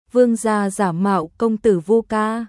Vương gia giả mạo công tử Vu Ca.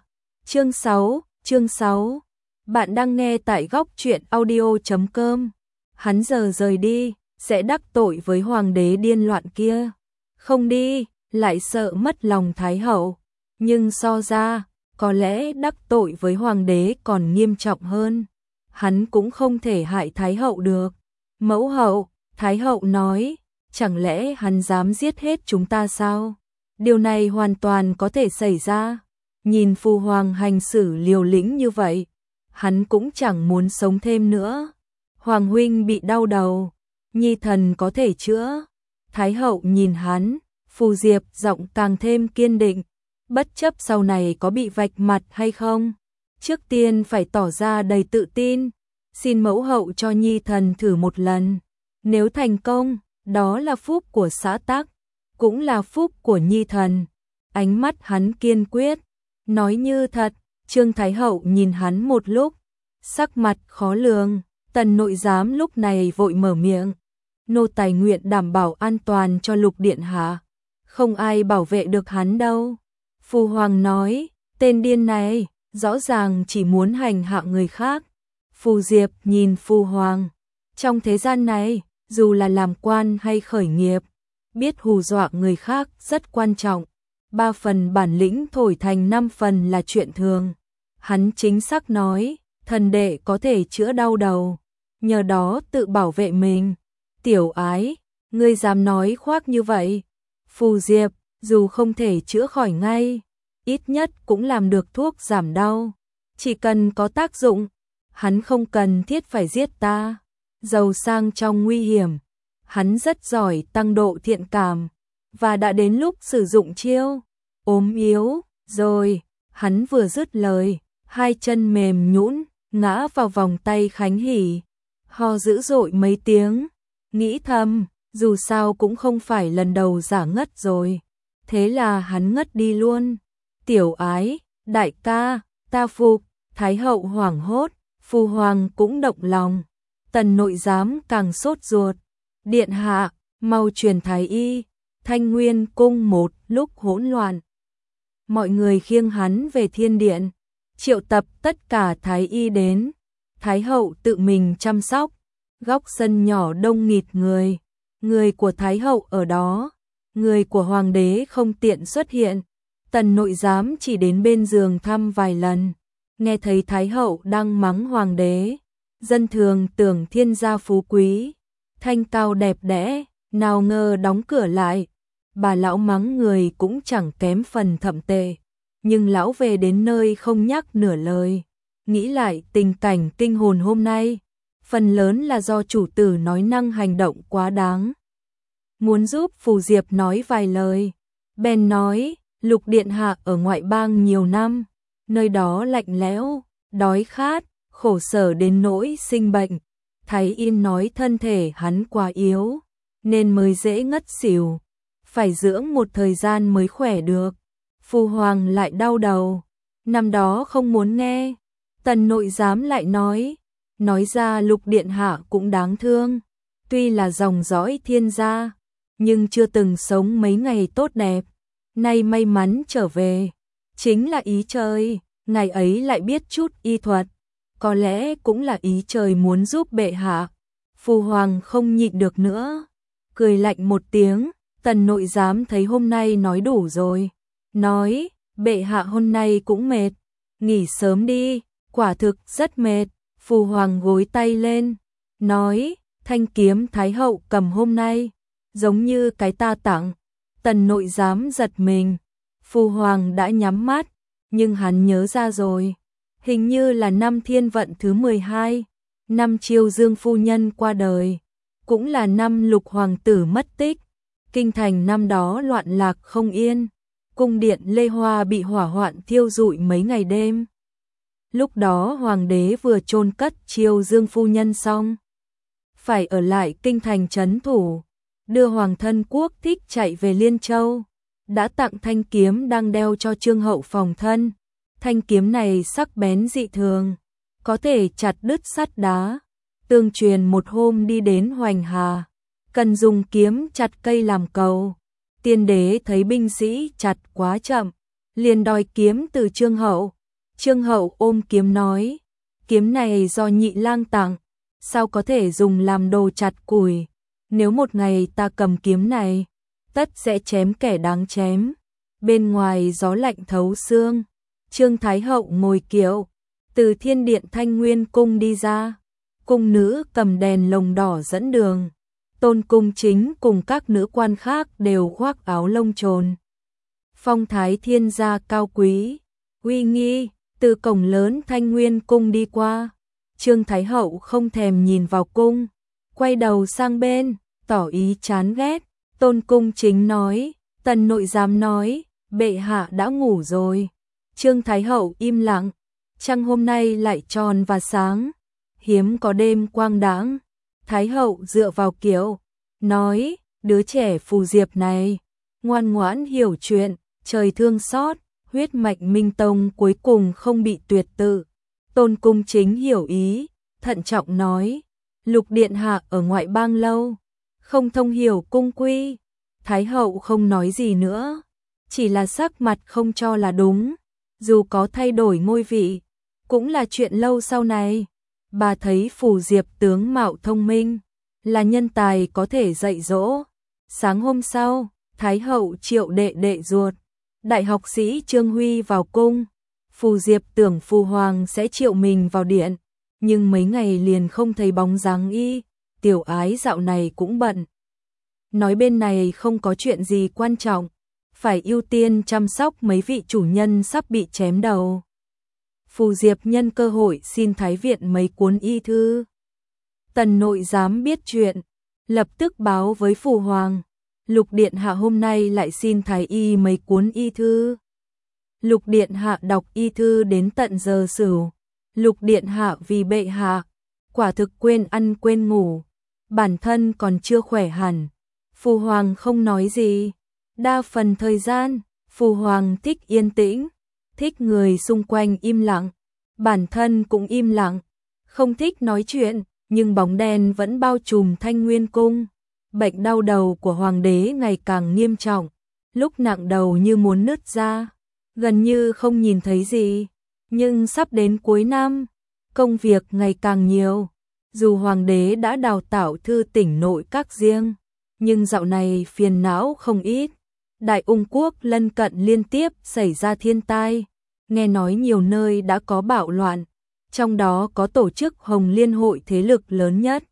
Chương 6. Bạn đang nghe tại góc truyện audio.com. Hắn giờ rời đi, sẽ đắc tội với hoàng đế điên loạn kia. Không đi, lại sợ mất lòng Thái hậu. Nhưng so ra, có lẽ đắc tội với hoàng đế còn nghiêm trọng hơn. Hắn cũng không thể hại Thái hậu được. Mẫu hậu, Thái hậu nói, chẳng lẽ hắn dám giết hết chúng ta sao? Điều này hoàn toàn có thể xảy ra. Nhìn Phu Hoàng hành xử liều lĩnh như vậy, hắn cũng chẳng muốn sống thêm nữa. Hoàng huynh bị đau đầu, nhi thần có thể chữa. Thái hậu nhìn hắn, Phù Diệp giọng càng thêm kiên định, bất chấp sau này có bị vạch mặt hay không. Trước tiên phải tỏ ra đầy tự tin, xin mẫu hậu cho nhi thần thử một lần. Nếu thành công, đó là phúc của xã tắc, cũng là phúc của nhi thần. Ánh mắt hắn kiên quyết, nói như thật. Trương Thái hậu nhìn hắn một lúc, sắc mặt khó lường. Tần nội giám lúc này vội mở miệng, nô tài nguyện đảm bảo an toàn cho Lục điện hạ, không ai bảo vệ được hắn đâu. Phu Hoàng nói, tên điên này rõ ràng chỉ muốn hành hạ người khác. Phù Diệp nhìn Phu Hoàng, trong thế gian này, dù là làm quan hay khởi nghiệp, biết hù dọa người khác rất quan trọng. 3 phần bản lĩnh thổi thành 5 phần là chuyện thường. Hắn chính xác nói, thần đệ có thể chữa đau đầu, nhờ đó tự bảo vệ mình. Tiểu ái, ngươi dám nói khoác như vậy? Phù Diệp, dù không thể chữa khỏi ngay, ít nhất cũng làm được thuốc giảm đau. Chỉ cần có tác dụng, hắn không cần thiết phải giết ta. Giàu sang trong nguy hiểm, hắn rất giỏi tăng độ thiện cảm, và đã đến lúc sử dụng chiêu ốm yếu rồi. Hắn vừa dứt lời, 2 chân mềm nhũn ngã vào vòng tay Khánh Hỷ, ho dữ dội mấy tiếng, nghĩ thầm, dù sao cũng không phải lần đầu giả ngất rồi. Thế là hắn ngất đi luôn. Tiểu ái, đại ca, ta phục. Thái hậu hoảng hốt, Phu Hoàng cũng động lòng. Tần nội giám càng sốt ruột. Điện hạ, mau truyền thái y. Thanh Nguyên cung một lúc hỗn loạn. Mọi người khiêng hắn về thiên điện, triệu tập tất cả thái y đến. Thái hậu tự mình chăm sóc. Góc sân nhỏ đông nghịt người. Người của Thái hậu ở đó, người của hoàng đế không tiện xuất hiện. Tần nội giám chỉ đến bên giường thăm vài lần. Nghe thấy Thái hậu đang mắng hoàng đế, dân thường tưởng thiên gia phú quý, thanh cao đẹp đẽ, nào ngờ đóng cửa lại. Bà lão mắng người cũng chẳng kém phần thậm tệ, nhưng lão về đến nơi không nhắc nửa lời. Nghĩ lại tình cảnh kinh hồn hôm nay, phần lớn là do chủ tử nói năng hành động quá đáng. Muốn giúp Phù Diệp nói vài lời, bèn nói, Lục điện hạ ở ngoại bang nhiều năm, nơi đó lạnh lẽo, đói khát, khổ sở đến nỗi sinh bệnh. Thái y nói thân thể hắn quá yếu, nên mới dễ ngất xỉu, phải dưỡng một thời gian mới khỏe được. Phu Hoàng lại đau đầu, năm đó không muốn nghe. Tần nội giám lại nói ra Lục điện hạ cũng đáng thương, tuy là dòng dõi thiên gia, nhưng chưa từng sống mấy ngày tốt đẹp. Nay may mắn trở về, chính là ý trời, ngày ấy lại biết chút y thuật, có lẽ cũng là ý trời muốn giúp bệ hạ. Phu Hoàng không nhịn được nữa, cười lạnh một tiếng. Tần nội giám thấy hôm nay nói đủ rồi, nói, bệ hạ hôm nay cũng mệt, nghỉ sớm đi, quả thực rất mệt. Phu Hoàng gối tay lên, nói, thanh kiếm Thái hậu cầm hôm nay, giống như cái ta tặng. Tần nội giám giật mình, Phu Hoàng đã nhắm mắt, nhưng hắn nhớ ra rồi, hình như là năm thiên vận thứ 12, năm Chiêu Dương phu nhân qua đời, cũng là năm Lục hoàng tử mất tích. Kinh thành năm đó loạn lạc không yên, cung điện Lê Hoa bị hỏa hoạn thiêu rụi mấy ngày đêm. Lúc đó hoàng đế vừa chôn cất Chiêu Dương phu nhân xong, phải ở lại kinh thành trấn thủ, đưa hoàng thân Quốc Thích chạy về Liên Châu, đã tặng thanh kiếm đang đeo cho Trương hậu phòng thân. Thanh kiếm này sắc bén dị thường, có thể chặt đứt sắt đá. Tương truyền một hôm đi đến Hoành Hà, cần dùng kiếm chặt cây làm cầu, Tiên đế thấy binh sĩ chặt quá chậm, liền đòi kiếm từ Trương Hậu. Trương Hậu ôm kiếm nói, kiếm này do Nhị lang tặng, sao có thể dùng làm đồ chặt củi, nếu một ngày ta cầm kiếm này, tất sẽ chém kẻ đáng chém. Bên ngoài gió lạnh thấu xương, Trương Thái Hậu ngồi kiệu, từ Thiên Điện Thanh Nguyên Cung đi ra, cung nữ cầm đèn lồng đỏ dẫn đường. Tôn Cung Chính cùng các nữ quan khác đều khoác áo lông trồn. Phong thái thiên gia cao quý, uy nghi, từ cổng lớn Thanh Nguyên Cung đi qua. Trương Thái Hậu không thèm nhìn vào cung, quay đầu sang bên, tỏ ý chán ghét. Tôn Cung Chính nói, Tần nội giám nói, bệ hạ đã ngủ rồi. Trương Thái Hậu im lặng, trăng hôm nay lại tròn và sáng, hiếm có đêm quang đãng. Thái Hậu dựa vào kiệu, nói, đứa trẻ Phù Diệp này, ngoan ngoãn hiểu chuyện, trời thương xót, huyết mạch Minh Tông cuối cùng không bị tuyệt tự. Tôn Cung Chính hiểu ý, thận trọng nói, Lục điện hạ ở ngoại bang lâu, không thông hiểu cung quy. Thái Hậu không nói gì nữa, chỉ là sắc mặt không cho là đúng, dù có thay đổi ngôi vị, cũng là chuyện lâu sau này. Bà thấy Phù Diệp tướng mạo thông minh, là nhân tài có thể dạy dỗ. Sáng hôm sau, Thái Hậu triệu đệ đệ ruột, đại học sĩ Trương Huy vào cung. Phù Diệp tưởng Phù Hoàng sẽ triệu mình vào điện, nhưng mấy ngày liền không thấy bóng dáng y. Tiểu ái dạo này cũng bận, nói bên này không có chuyện gì quan trọng, phải ưu tiên chăm sóc mấy vị chủ nhân sắp bị chém đầu. Phù Diệp nhân cơ hội xin Thái viện mấy cuốn y thư. Tần nội giám biết chuyện, lập tức báo với Phù Hoàng, Lục điện hạ hôm nay lại xin Thái y mấy cuốn y thư. Lục điện hạ đọc y thư đến tận giờ sửu. Lục điện hạ vì bệ hạ, quả thực quên ăn quên ngủ, bản thân còn chưa khỏe hẳn. Phù Hoàng không nói gì, đa phần thời gian, Phù Hoàng thích yên tĩnh, thích người xung quanh im lặng, bản thân cũng im lặng, không thích nói chuyện, nhưng bóng đen vẫn bao trùm Thanh Nguyên Cung. Bệnh đau đầu của Hoàng đế ngày càng nghiêm trọng, lúc nặng đầu như muốn nứt ra, gần như không nhìn thấy gì, nhưng sắp đến cuối năm, công việc ngày càng nhiều. Dù Hoàng đế đã đào tạo thư tỉnh nội các riêng, nhưng dạo này phiền não không ít. Đại Ung quốc lân cận liên tiếp xảy ra thiên tai, nghe nói nhiều nơi đã có bạo loạn, trong đó có tổ chức Hồng Liên Hội thế lực lớn nhất.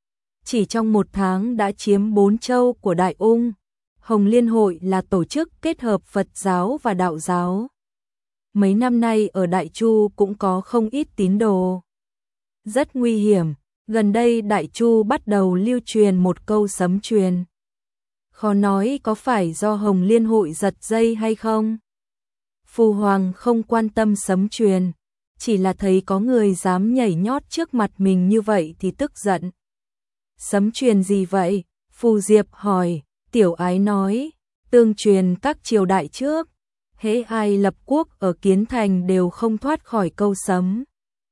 Chỉ trong một tháng đã chiếm 4 châu của Đại Ung. Hồng Liên Hội là tổ chức kết hợp Phật giáo và Đạo giáo. Mấy năm nay ở Đại Chu cũng có không ít tín đồ. Rất nguy hiểm, gần đây Đại Chu bắt đầu lưu truyền một câu sấm truyền. Khó nói có phải do Hồng Liên Hội giật dây hay không? Phù Hoàng không quan tâm sấm truyền, chỉ là thấy có người dám nhảy nhót trước mặt mình như vậy thì tức giận. Sấm truyền gì vậy? Phù Diệp hỏi. Tiểu ái nói, tương truyền các triều đại trước, hễ ai lập quốc ở Kiến Thành đều không thoát khỏi câu sấm.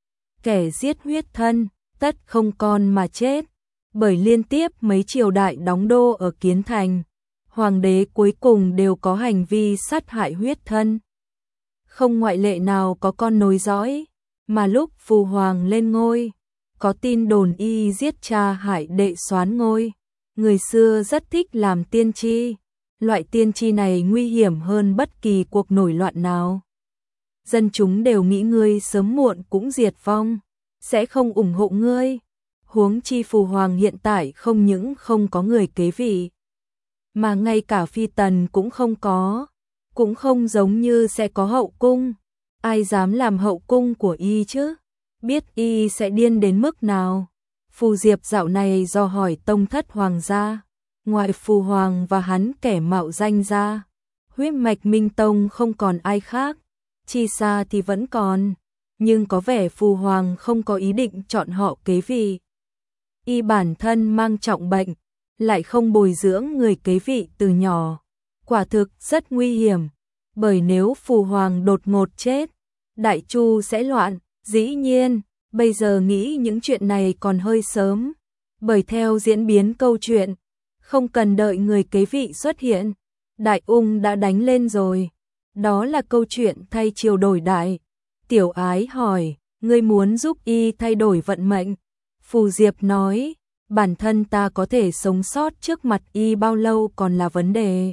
Kẻ giết huyết thân, tất không con mà chết. Bởi liên tiếp mấy triều đại đóng đô ở Kiến Thành, hoàng đế cuối cùng đều có hành vi sát hại huyết thân. Không ngoại lệ nào có con nối dõi, mà lúc Phù Hoàng lên ngôi, có tin đồn y giết cha hại đệ soán ngôi. Người xưa rất thích làm tiên tri, loại tiên tri này nguy hiểm hơn bất kỳ cuộc nổi loạn nào. Dân chúng đều nghĩ ngươi sớm muộn cũng diệt vong, sẽ không ủng hộ ngươi. Huống chi Phù Hoàng hiện tại không những không có người kế vị, mà ngay cả phi tần cũng không có, cũng không giống như sẽ có hậu cung. Ai dám làm hậu cung của y chứ? Biết y sẽ điên đến mức nào? Phù Diệp dạo này do hỏi tông thất hoàng gia, ngoại Phù Hoàng và hắn kẻ mạo danh ra, huyết mạch Minh Tông không còn ai khác, chi xa thì vẫn còn, nhưng có vẻ Phù Hoàng không có ý định chọn họ kế vị. Y bản thân mang trọng bệnh, lại không bồi dưỡng người kế vị từ nhỏ, quả thực rất nguy hiểm, bởi nếu Phù Hoàng đột ngột chết, Đại Chu sẽ loạn. Dĩ nhiên, bây giờ nghĩ những chuyện này còn hơi sớm, bởi theo diễn biến câu chuyện, không cần đợi người kế vị xuất hiện, Đại ung đã đánh lên rồi. Đó là câu chuyện thay chiều đổi đại. Tiểu Ái hỏi, ngươi muốn giúp y thay đổi vận mệnh? Phù Diệp nói, bản thân ta có thể sống sót trước mặt y bao lâu còn là vấn đề.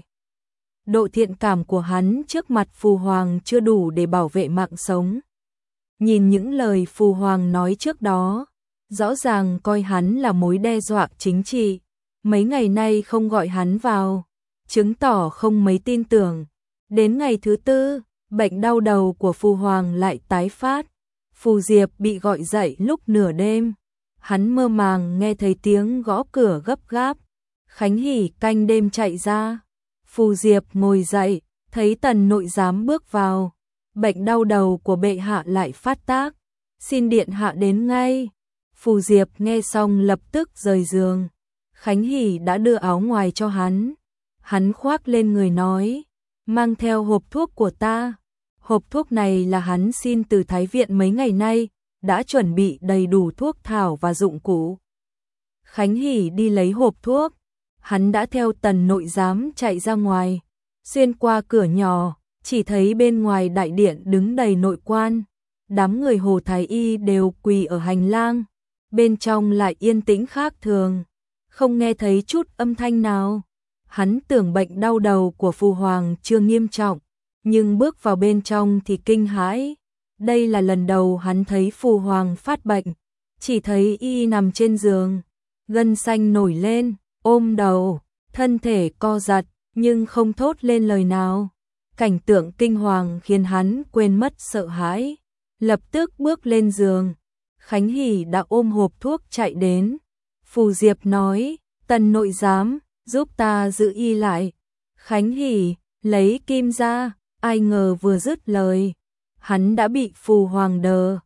Độ thiện cảm của hắn trước mặt Phù Hoàng chưa đủ để bảo vệ mạng sống. Nhìn những lời Phù Hoàng nói trước đó, rõ ràng coi hắn là mối đe dọa chính trị. Mấy ngày nay không gọi hắn vào, chứng tỏ không mấy tin tưởng. Đến ngày thứ tư, bệnh đau đầu của Phù Hoàng lại tái phát. Phù Diệp bị gọi dậy lúc nửa đêm. Hắn mơ màng nghe thấy tiếng gõ cửa gấp gáp. Khánh Hỷ canh đêm chạy ra. Phù Diệp ngồi dậy, thấy Tần nội giám bước vào. Bệnh đau đầu của bệ hạ lại phát tác. Xin điện hạ đến ngay. Phù Diệp nghe xong lập tức rời giường. Khánh Hỷ đã đưa áo ngoài cho hắn. Hắn khoác lên người nói, mang theo hộp thuốc của ta. Hộp thuốc này là hắn xin từ Thái Viện mấy ngày nay, đã chuẩn bị đầy đủ thuốc thảo và dụng cụ. Khánh Hỷ đi lấy hộp thuốc. Hắn đã theo Tần nội giám chạy ra ngoài. Xuyên qua cửa nhỏ, chỉ thấy bên ngoài đại điện đứng đầy nội quan. Đám người Hồ Thái Y đều quỳ ở hành lang. Bên trong lại yên tĩnh khác thường. Không nghe thấy chút âm thanh nào. Hắn tưởng bệnh đau đầu của Phù Hoàng chưa nghiêm trọng, nhưng bước vào bên trong thì kinh hãi. Đây là lần đầu hắn thấy Phù Hoàng phát bệnh, chỉ thấy y nằm trên giường, gân xanh nổi lên, ôm đầu, thân thể co giật, nhưng không thốt lên lời nào. Cảnh tượng kinh hoàng khiến hắn quên mất sợ hãi, lập tức bước lên giường. Khánh Hỷ đã ôm hộp thuốc chạy đến. Phù Diệp nói, Tần nội giám, giúp ta giữ y lại. Khánh Hỷ lấy kim ra, ai ngờ vừa dứt lời, hắn đã bị Phù Hoàng đờ.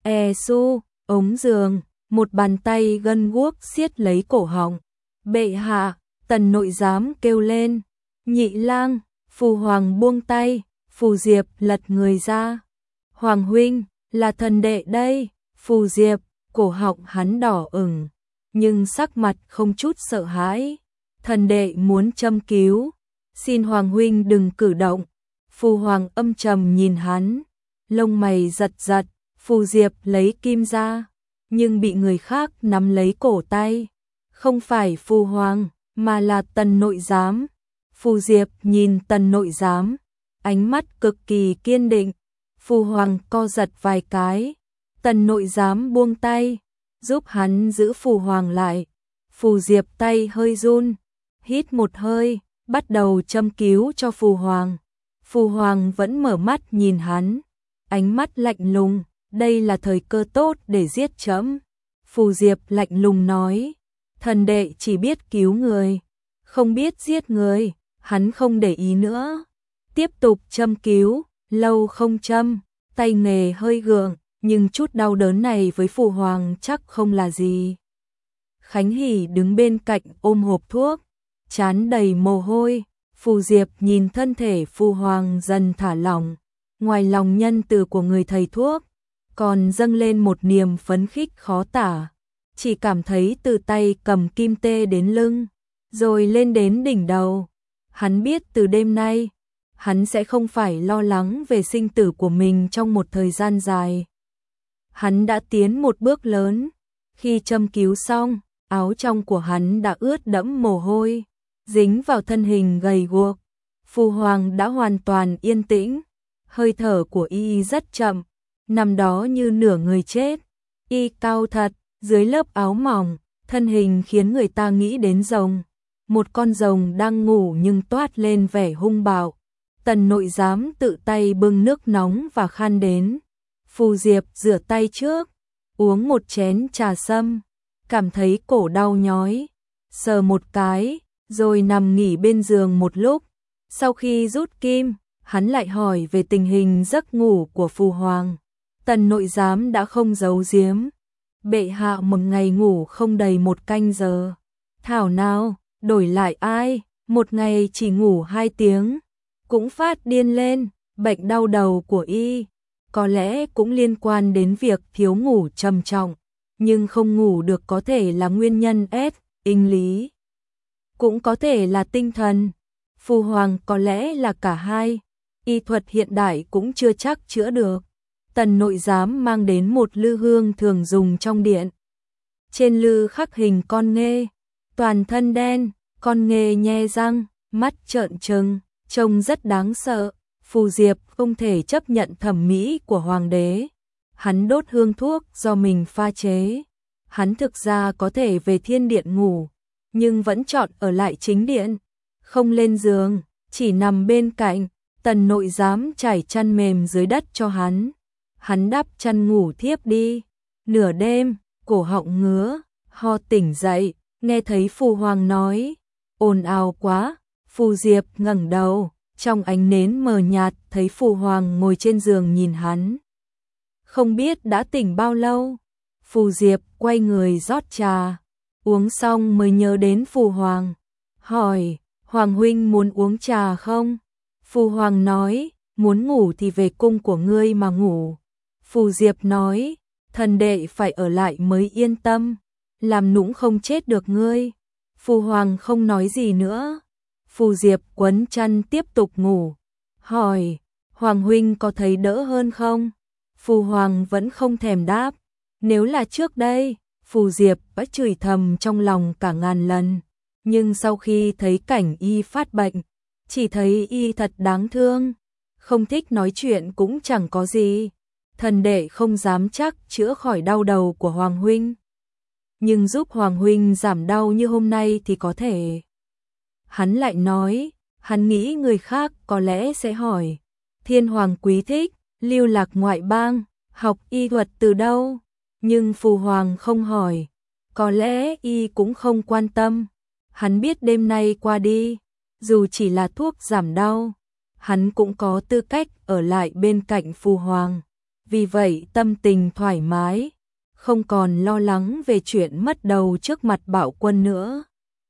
Su, ống giường, một bàn tay gân guốc siết lấy cổ họng. Bệ hạ, Tần nội giám kêu lên. Nhị lang, Phù Hoàng buông tay. Phù Diệp lật người ra. Hoàng huynh, là thần đệ đây. Phù Diệp, cổ họng hắn đỏ ửng, nhưng sắc mặt không chút sợ hãi. Thần đệ muốn châm cứu, xin Hoàng huynh đừng cử động. Phù Hoàng âm trầm nhìn hắn, lông mày giật giật. Phù Diệp lấy kim ra, nhưng bị người khác nắm lấy cổ tay. Không phải Phù Hoàng, mà là Tần nội giám. Phù Diệp nhìn Tần nội giám, ánh mắt cực kỳ kiên định. Phù Hoàng co giật vài cái. Tần nội giám buông tay, giúp hắn giữ Phù Hoàng lại. Phù Diệp tay hơi run, hít một hơi, bắt đầu châm cứu cho Phù Hoàng. Phù Hoàng vẫn mở mắt nhìn hắn, ánh mắt lạnh lùng, đây là thời cơ tốt để giết trẫm. Phù Diệp lạnh lùng nói, thần đệ chỉ biết cứu người, không biết giết người. Hắn không để ý nữa, tiếp tục châm cứu. Lâu không châm, tay nghề hơi gượng, nhưng chút đau đớn này với Phù Hoàng chắc không là gì. Khánh Hỷ đứng bên cạnh ôm hộp thuốc, trán đầy mồ hôi. Phù Diệp nhìn thân thể Phù Hoàng dần thả lỏng, ngoài lòng nhân từ của người thầy thuốc, còn dâng lên một niềm phấn khích khó tả. Chỉ cảm thấy từ tay cầm kim tê đến lưng, rồi lên đến đỉnh đầu. Hắn biết từ đêm nay, hắn sẽ không phải lo lắng về sinh tử của mình trong một thời gian dài. Hắn đã tiến một bước lớn. Khi châm cứu xong, áo trong của hắn đã ướt đẫm mồ hôi, dính vào thân hình gầy guộc. Phù Hoàng đã hoàn toàn yên tĩnh, hơi thở của y rất chậm, nằm đó như nửa người chết. Y cao thật, dưới lớp áo mỏng, thân hình khiến người ta nghĩ đến rồng. Một con rồng đang ngủ nhưng toát lên vẻ hung bạo. Tần nội giám tự tay bưng nước nóng và khăn đến. Phù Diệp rửa tay trước, uống một chén trà sâm, cảm thấy cổ đau nhói, sờ một cái, rồi nằm nghỉ bên giường một lúc. Sau khi rút kim, hắn lại hỏi về tình hình giấc ngủ của Phù Hoàng. Tần nội giám đã không giấu giếm. Bệ hạ một ngày ngủ không đầy 1 canh giờ. Thảo nào, đổi lại ai, một ngày chỉ ngủ 2 tiếng, cũng phát điên lên. Bệnh đau đầu của y có lẽ cũng liên quan đến việc thiếu ngủ trầm trọng, nhưng không ngủ được có thể là nguyên nhân ép, inh lý, cũng có thể là tinh thần. Phu hoàng có lẽ là cả hai, y thuật hiện đại cũng chưa chắc chữa được. Tần nội giám mang đến một lư hương thường dùng trong điện. Trên lư khắc hình con nghê, toàn thân đen, con nghê nhe răng, mắt trợn trừng, trông rất đáng sợ. Phù Diệp không thể chấp nhận thẩm mỹ của hoàng đế. Hắn đốt hương thuốc do mình pha chế. Hắn thực ra có thể về thiên điện ngủ, nhưng vẫn chọn ở lại chính điện, không lên giường, chỉ nằm bên cạnh. Tần nội giám trải chăn mềm dưới đất cho hắn. Hắn đắp chăn ngủ thiếp đi. Nửa đêm, cổ họng ngứa, ho tỉnh dậy, nghe thấy Phù hoàng nói, ồn ào quá. Phù Diệp ngẩng đầu, trong ánh nến mờ nhạt thấy Phù hoàng ngồi trên giường nhìn hắn. Không biết đã tỉnh bao lâu. Phù Diệp quay người rót trà, uống xong mới nhớ đến Phù hoàng, hỏi, Hoàng huynh muốn uống trà không? Phù hoàng nói, muốn ngủ thì về cung của ngươi mà ngủ. Phù Diệp nói, thần đệ phải ở lại mới yên tâm, làm nũng không chết được ngươi. Phù hoàng không nói gì nữa. Phù Diệp quấn chăn tiếp tục ngủ, hỏi, Hoàng huynh có thấy đỡ hơn không? Phù hoàng vẫn không thèm đáp. Nếu là trước đây, Phù Diệp đã chửi thầm trong lòng cả ngàn lần, nhưng sau khi thấy cảnh y phát bệnh, chỉ thấy y thật đáng thương, không thích nói chuyện cũng chẳng có gì. Thần đệ không dám chắc chữa khỏi đau đầu của Hoàng huynh, nhưng giúp Hoàng huynh giảm đau như hôm nay thì có thể. Hắn lại nói, hắn nghĩ người khác có lẽ sẽ hỏi, Thiên Hoàng quý thích lưu lạc ngoại bang, học y thuật từ đâu? Nhưng Phù hoàng không hỏi, có lẽ y cũng không quan tâm. Hắn biết đêm nay qua đi, dù chỉ là thuốc giảm đau, hắn cũng có tư cách ở lại bên cạnh Phù hoàng. Vì vậy tâm tình thoải mái, không còn lo lắng về chuyện mất đầu trước mặt Bảo Quân nữa.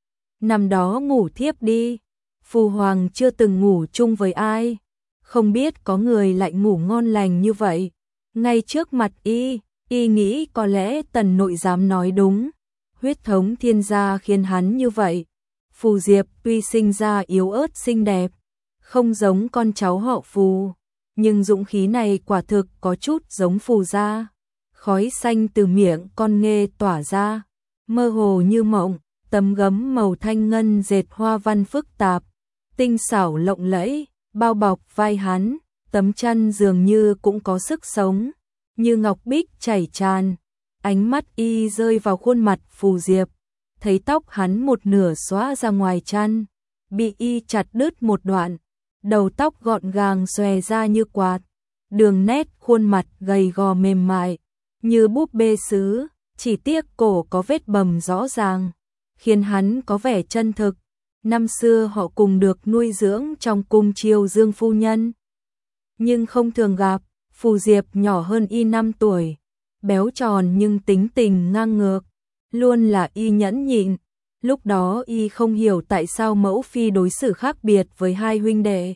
Năm đó ngủ thiếp đi, Phù hoàng chưa từng ngủ chung với ai, không biết có người lại ngủ ngon lành như vậy. Ngay trước mặt y nghĩ có lẽ Tần nội giám nói đúng, huyết thống thiên gia khiến hắn như vậy. Phù Diệp tuy sinh ra yếu ớt xinh đẹp, không giống con cháu họ Phù, nhưng dũng khí này quả thực có chút giống Phù gia. Khói xanh từ miệng con nghê tỏa ra, mơ hồ như mộng, tấm gấm màu thanh ngân dệt hoa văn phức tạp, tinh xảo lộng lẫy, bao bọc vai hắn, tấm chăn dường như cũng có sức sống, như ngọc bích chảy tràn. Ánh mắt y rơi vào khuôn mặt Phù Diệp, thấy tóc hắn một nửa xõa ra ngoài chăn, bị y chặt đứt một đoạn, đầu tóc gọn gàng xòe ra như quạt, đường nét khuôn mặt gầy gò mềm mại, như búp bê sứ, chỉ tiếc cổ có vết bầm rõ ràng, khiến hắn có vẻ chân thực. Năm xưa họ cùng được nuôi dưỡng trong cung Triều Dương phu nhân, nhưng không thường gặp. Phù Diệp nhỏ hơn y 5 tuổi, béo tròn nhưng tính tình ngang ngược, luôn là y nhẫn nhịn. Lúc đó y không hiểu tại sao mẫu phi đối xử khác biệt với hai huynh đệ,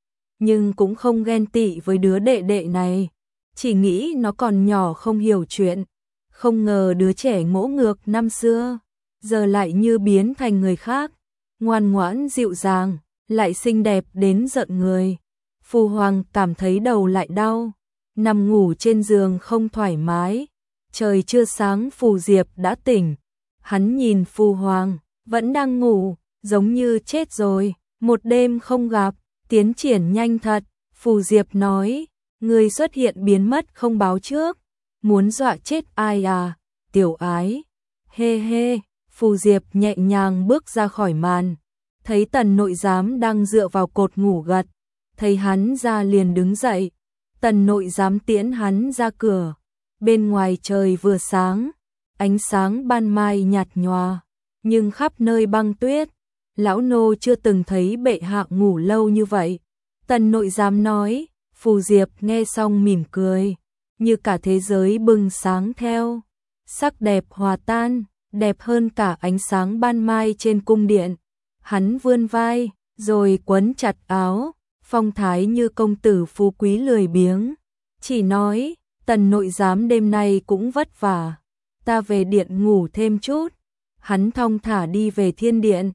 nhưng cũng không ghen tị với đứa đệ đệ này, chỉ nghĩ nó còn nhỏ không hiểu chuyện. Không ngờ đứa trẻ ngỗ ngược năm xưa, giờ lại như biến thành người khác, ngoan ngoãn dịu dàng, lại xinh đẹp đến giận người. Phù hoàng cảm thấy đầu lại đau, nằm ngủ trên giường không thoải mái. Trời chưa sáng Phù Diệp đã tỉnh, hắn nhìn Phù hoàng, vẫn đang ngủ, giống như chết rồi, một đêm không gặp, tiến triển nhanh thật. Phù Diệp nói, người xuất hiện biến mất không báo trước, muốn dọa chết ai à, tiểu ái. Hê hê, Phù Diệp nhẹ nhàng bước ra khỏi màn, thấy Tần nội giám đang dựa vào cột ngủ gật, thấy hắn ra liền đứng dậy. Tần nội giám tiễn hắn ra cửa, bên ngoài trời vừa sáng, ánh sáng ban mai nhạt nhòa, nhưng khắp nơi băng tuyết. Lão nô chưa từng thấy bệ hạ ngủ lâu như vậy. Tần nội giám nói. Phù Diệp nghe xong mỉm cười, như cả thế giới bừng sáng theo, sắc đẹp hòa tan, đẹp hơn cả ánh sáng ban mai trên cung điện. Hắn vươn vai, rồi quấn chặt áo, phong thái như công tử phú quý lười biếng, chỉ nói, Tần nội giám đêm nay cũng vất vả, ta về điện ngủ thêm chút. Hắn thong thả đi về thiên điện,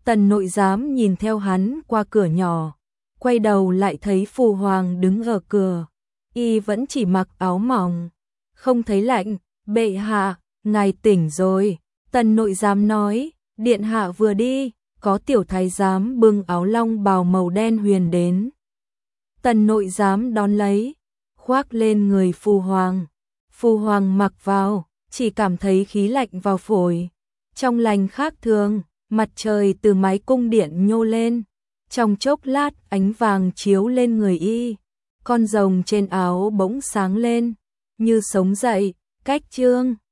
Tần nội giám nhìn theo hắn qua cửa nhỏ, quay đầu lại thấy Phu Hoàng đứng ở cửa, y vẫn chỉ mặc áo mỏng, không thấy lạnh. Bệ hạ, ngài tỉnh rồi. Tần nội giám nói, điện hạ vừa đi, có tiểu thái giám bưng áo long bào màu đen huyền đến. Tần nội giám đón lấy, khoác lên người Phu Hoàng. Phu Hoàng mặc vào, chỉ cảm thấy khí lạnh vào phổi, trong lành khác thường. Mặt trời từ mái cung điện nhô lên, trong chốc lát ánh vàng chiếu lên người y, con rồng trên áo bỗng sáng lên, như sống dậy. Cách chương